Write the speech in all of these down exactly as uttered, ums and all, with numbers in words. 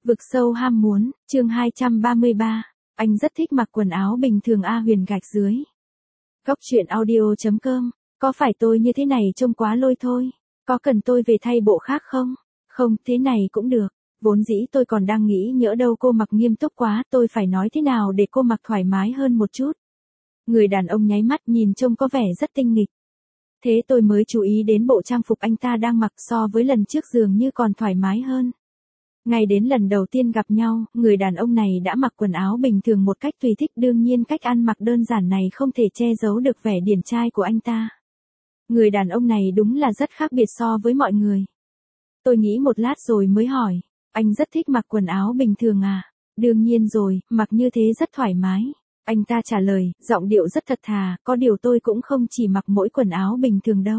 Vực sâu ham muốn, chương hai trăm ba mươi ba. Anh rất thích mặc quần áo bình thường A Huyền gạch dưới. Góc truyện audio chấm com. Có phải tôi như thế này trông quá lôi thôi? Có cần tôi về thay bộ khác không? Không, thế này cũng được. Vốn dĩ tôi còn đang nghĩ nhỡ đâu cô mặc nghiêm túc quá, tôi phải nói thế nào để cô mặc thoải mái hơn một chút. Người đàn ông nháy mắt nhìn trông có vẻ rất tinh nghịch. Thế tôi mới chú ý đến bộ trang phục anh ta đang mặc so với lần trước dường như còn thoải mái hơn. Ngay đến lần đầu tiên gặp nhau, người đàn ông này đã mặc quần áo bình thường một cách tùy thích, đương nhiên cách ăn mặc đơn giản này không thể che giấu được vẻ điển trai của anh ta. Người đàn ông này đúng là rất khác biệt so với mọi người. Tôi nghĩ một lát rồi mới hỏi, anh rất thích mặc quần áo bình thường à? Đương nhiên rồi, mặc như thế rất thoải mái. Anh ta trả lời, giọng điệu rất thật thà, có điều tôi cũng không chỉ mặc mỗi quần áo bình thường đâu.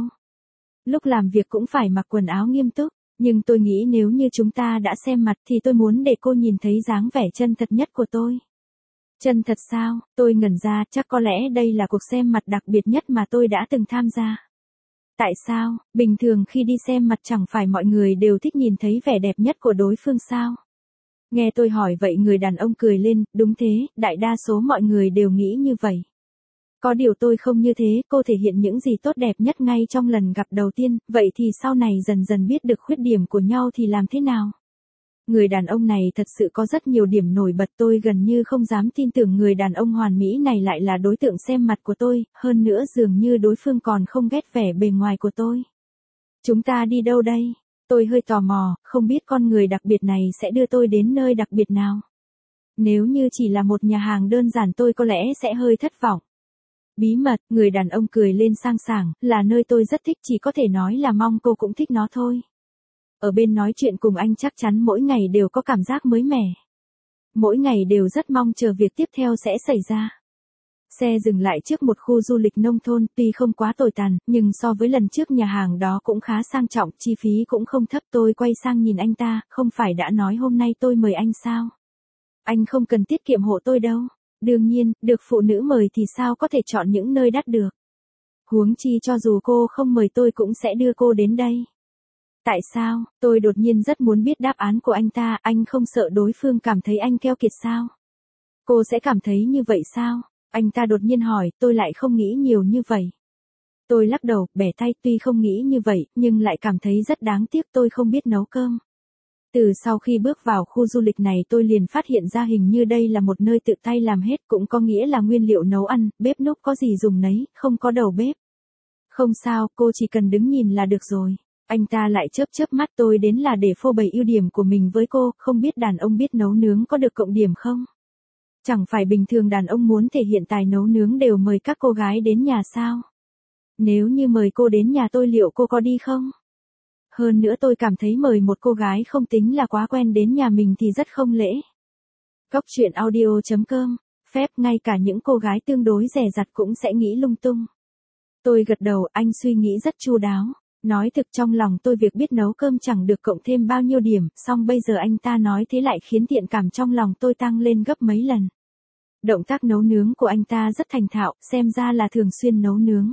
Lúc làm việc cũng phải mặc quần áo nghiêm túc. Nhưng tôi nghĩ nếu như chúng ta đã xem mặt thì tôi muốn để cô nhìn thấy dáng vẻ chân thật nhất của tôi. Chân thật sao? Tôi ngẩn ra, chắc có lẽ đây là cuộc xem mặt đặc biệt nhất mà tôi đã từng tham gia. Tại sao? Bình thường khi đi xem mặt chẳng phải mọi người đều thích nhìn thấy vẻ đẹp nhất của đối phương sao? Nghe tôi hỏi vậy người đàn ông cười lên, đúng thế, đại đa số mọi người đều nghĩ như vậy. Có điều tôi không như thế, cô thể hiện những gì tốt đẹp nhất ngay trong lần gặp đầu tiên, vậy thì sau này dần dần biết được khuyết điểm của nhau thì làm thế nào? Người đàn ông này thật sự có rất nhiều điểm nổi bật, tôi gần như không dám tin tưởng người đàn ông hoàn mỹ này lại là đối tượng xem mặt của tôi, hơn nữa dường như đối phương còn không ghét vẻ bề ngoài của tôi. Chúng ta đi đâu đây? Tôi hơi tò mò, không biết con người đặc biệt này sẽ đưa tôi đến nơi đặc biệt nào. Nếu như chỉ là một nhà hàng đơn giản tôi có lẽ sẽ hơi thất vọng. Bí mật, người đàn ông cười lên sang sảng, là nơi tôi rất thích, chỉ có thể nói là mong cô cũng thích nó thôi. Ở bên nói chuyện cùng anh chắc chắn mỗi ngày đều có cảm giác mới mẻ. Mỗi ngày đều rất mong chờ việc tiếp theo sẽ xảy ra. Xe dừng lại trước một khu du lịch nông thôn, tuy không quá tồi tàn, nhưng so với lần trước nhà hàng đó cũng khá sang trọng, chi phí cũng không thấp. Tôi quay sang nhìn anh ta, không phải đã nói hôm nay tôi mời anh sao? Anh không cần tiết kiệm hộ tôi đâu. Đương nhiên, được phụ nữ mời thì sao có thể chọn những nơi đắt được. Huống chi cho dù cô không mời tôi cũng sẽ đưa cô đến đây. Tại sao? Tôi đột nhiên rất muốn biết đáp án của anh ta, anh không sợ đối phương cảm thấy anh keo kiệt sao? Cô sẽ cảm thấy như vậy sao? Anh ta đột nhiên hỏi, tôi lại không nghĩ nhiều như vậy. Tôi lắc đầu, bẻ tay, tuy không nghĩ như vậy, nhưng lại cảm thấy rất đáng tiếc tôi không biết nấu cơm. Từ sau khi bước vào khu du lịch này tôi liền phát hiện ra hình như đây là một nơi tự tay làm hết, cũng có nghĩa là nguyên liệu nấu ăn, bếp núc có gì dùng nấy, không có đầu bếp. Không sao, cô chỉ cần đứng nhìn là được rồi. Anh ta lại chớp chớp mắt, tôi đến là để phô bày ưu điểm của mình với cô, không biết đàn ông biết nấu nướng có được cộng điểm không? Chẳng phải bình thường đàn ông muốn thể hiện tài nấu nướng đều mời các cô gái đến nhà sao? Nếu như mời cô đến nhà tôi liệu cô có đi không? Hơn nữa tôi cảm thấy mời một cô gái không tính là quá quen đến nhà mình thì rất không lễ. Góc truyện audio chấm com. Phép ngay cả những cô gái tương đối dè dặt cũng sẽ nghĩ lung tung. Tôi gật đầu, anh suy nghĩ rất chu đáo. Nói thực trong lòng tôi việc biết nấu cơm chẳng được cộng thêm bao nhiêu điểm, song bây giờ anh ta nói thế lại khiến thiện cảm trong lòng tôi tăng lên gấp mấy lần. Động tác nấu nướng của anh ta rất thành thạo, xem ra là thường xuyên nấu nướng.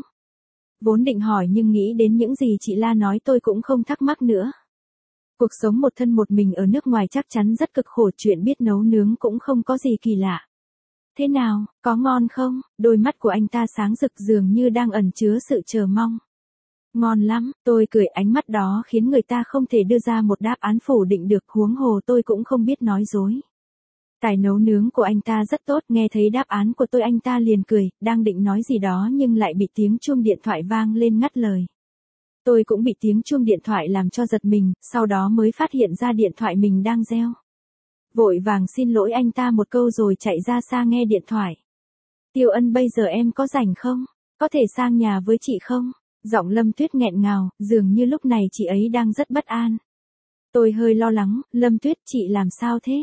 Vốn định hỏi nhưng nghĩ đến những gì chị La nói tôi cũng không thắc mắc nữa. Cuộc sống một thân một mình ở nước ngoài chắc chắn rất cực khổ, chuyện biết nấu nướng cũng không có gì kỳ lạ. Thế nào, có ngon không? Đôi mắt của anh ta sáng rực dường như đang ẩn chứa sự chờ mong. Ngon lắm, tôi cười, ánh mắt đó khiến người ta không thể đưa ra một đáp án phủ định được, huống hồ tôi cũng không biết nói dối. Tài nấu nướng của anh ta rất tốt, nghe thấy đáp án của tôi anh ta liền cười, đang định nói gì đó nhưng lại bị tiếng chuông điện thoại vang lên ngắt lời. Tôi cũng bị tiếng chuông điện thoại làm cho giật mình, sau đó mới phát hiện ra điện thoại mình đang reo. Vội vàng xin lỗi anh ta một câu rồi chạy ra xa nghe điện thoại. Tiêu Ân, bây giờ em có rảnh không? Có thể sang nhà với chị không? Giọng Lâm Tuyết nghẹn ngào, dường như lúc này chị ấy đang rất bất an. Tôi hơi lo lắng, Lâm Tuyết, chị làm sao thế?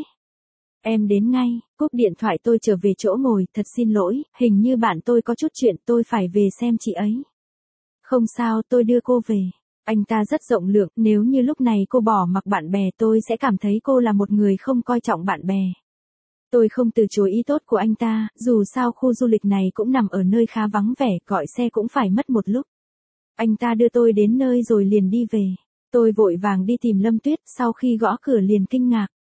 Em đến ngay, cúp điện thoại tôi trở về chỗ ngồi, thật xin lỗi, hình như bạn tôi có chút chuyện, tôi phải về xem chị ấy. Không sao, tôi đưa cô về. Anh ta rất rộng lượng, nếu như lúc này cô bỏ mặc bạn bè tôi sẽ cảm thấy cô là một người không coi trọng bạn bè. Tôi không từ chối ý tốt của anh ta, dù sao khu du lịch này cũng nằm ở nơi khá vắng vẻ, gọi xe cũng phải mất một lúc. Anh ta đưa tôi đến nơi rồi liền đi về. Tôi vội vàng đi tìm Lâm Tuyết, sau khi gõ cửa liền kinh ngạc.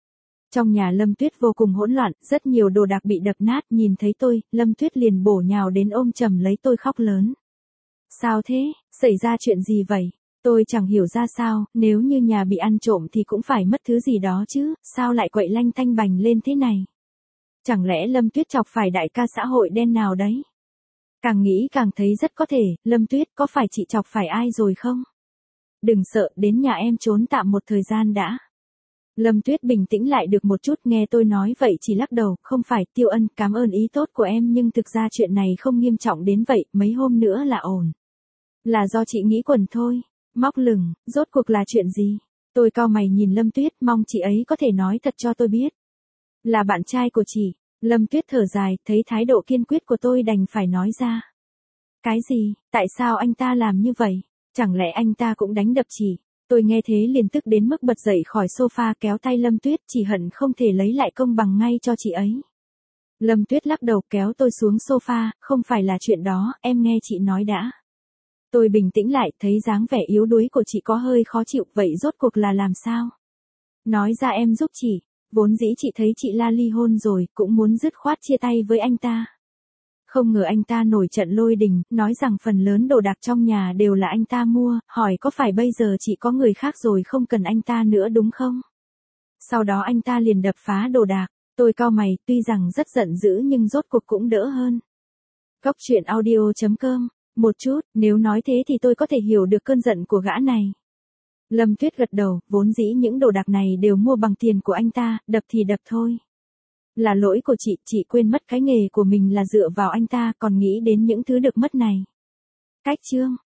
Trong nhà Lâm Tuyết vô cùng hỗn loạn, rất nhiều đồ đạc bị đập nát, nhìn thấy tôi, Lâm Tuyết liền bổ nhào đến ôm chầm lấy tôi khóc lớn. Sao thế, xảy ra chuyện gì vậy? Tôi chẳng hiểu ra sao, nếu như nhà bị ăn trộm thì cũng phải mất thứ gì đó chứ, sao lại quậy lanh tanh bành lên thế này? Chẳng lẽ Lâm Tuyết chọc phải đại ca xã hội đen nào đấy? Càng nghĩ càng thấy rất có thể, Lâm Tuyết có phải chị chọc phải ai rồi không? Đừng sợ, đến nhà em trốn tạm một thời gian đã. Lâm Tuyết bình tĩnh lại được một chút, nghe tôi nói vậy chỉ lắc đầu, không phải, Tiêu Ân, cảm ơn ý tốt của em nhưng thực ra chuyện này không nghiêm trọng đến vậy, mấy hôm nữa là ổn. Là do chị nghĩ quẩn thôi. Móc lửng, rốt cuộc là chuyện gì? Tôi cau mày nhìn Lâm Tuyết, mong chị ấy có thể nói thật cho tôi biết. Là bạn trai của chị. Lâm Tuyết thở dài, thấy thái độ kiên quyết của tôi đành phải nói ra. Cái gì, tại sao anh ta làm như vậy? Chẳng lẽ anh ta cũng đánh đập chị? Tôi nghe thế liền tức đến mức bật dậy khỏi sofa kéo tay Lâm Tuyết, chỉ hận không thể lấy lại công bằng ngay cho chị ấy. Lâm Tuyết lắc đầu kéo tôi xuống sofa, không phải là chuyện đó, em nghe chị nói đã. Tôi bình tĩnh lại, thấy dáng vẻ yếu đuối của chị có hơi khó chịu, vậy rốt cuộc là làm sao? Nói ra em giúp chị, vốn dĩ chị thấy chị La ly hôn rồi, cũng muốn dứt khoát chia tay với anh ta. Không ngờ anh ta nổi trận lôi đình, nói rằng phần lớn đồ đạc trong nhà đều là anh ta mua, hỏi có phải bây giờ chị có người khác rồi không cần anh ta nữa đúng không? Sau đó anh ta liền đập phá đồ đạc, tôi cau mày, tuy rằng rất giận dữ nhưng rốt cuộc cũng đỡ hơn. Góc truyện audio chấm com. Một chút, nếu nói thế thì tôi có thể hiểu được cơn giận của gã này. Lâm Tuyết gật đầu, vốn dĩ những đồ đạc này đều mua bằng tiền của anh ta, đập thì đập thôi. Là lỗi của chị, chị quên mất cái nghề của mình là dựa vào anh ta, còn nghĩ đến những thứ được mất này. Cách chương.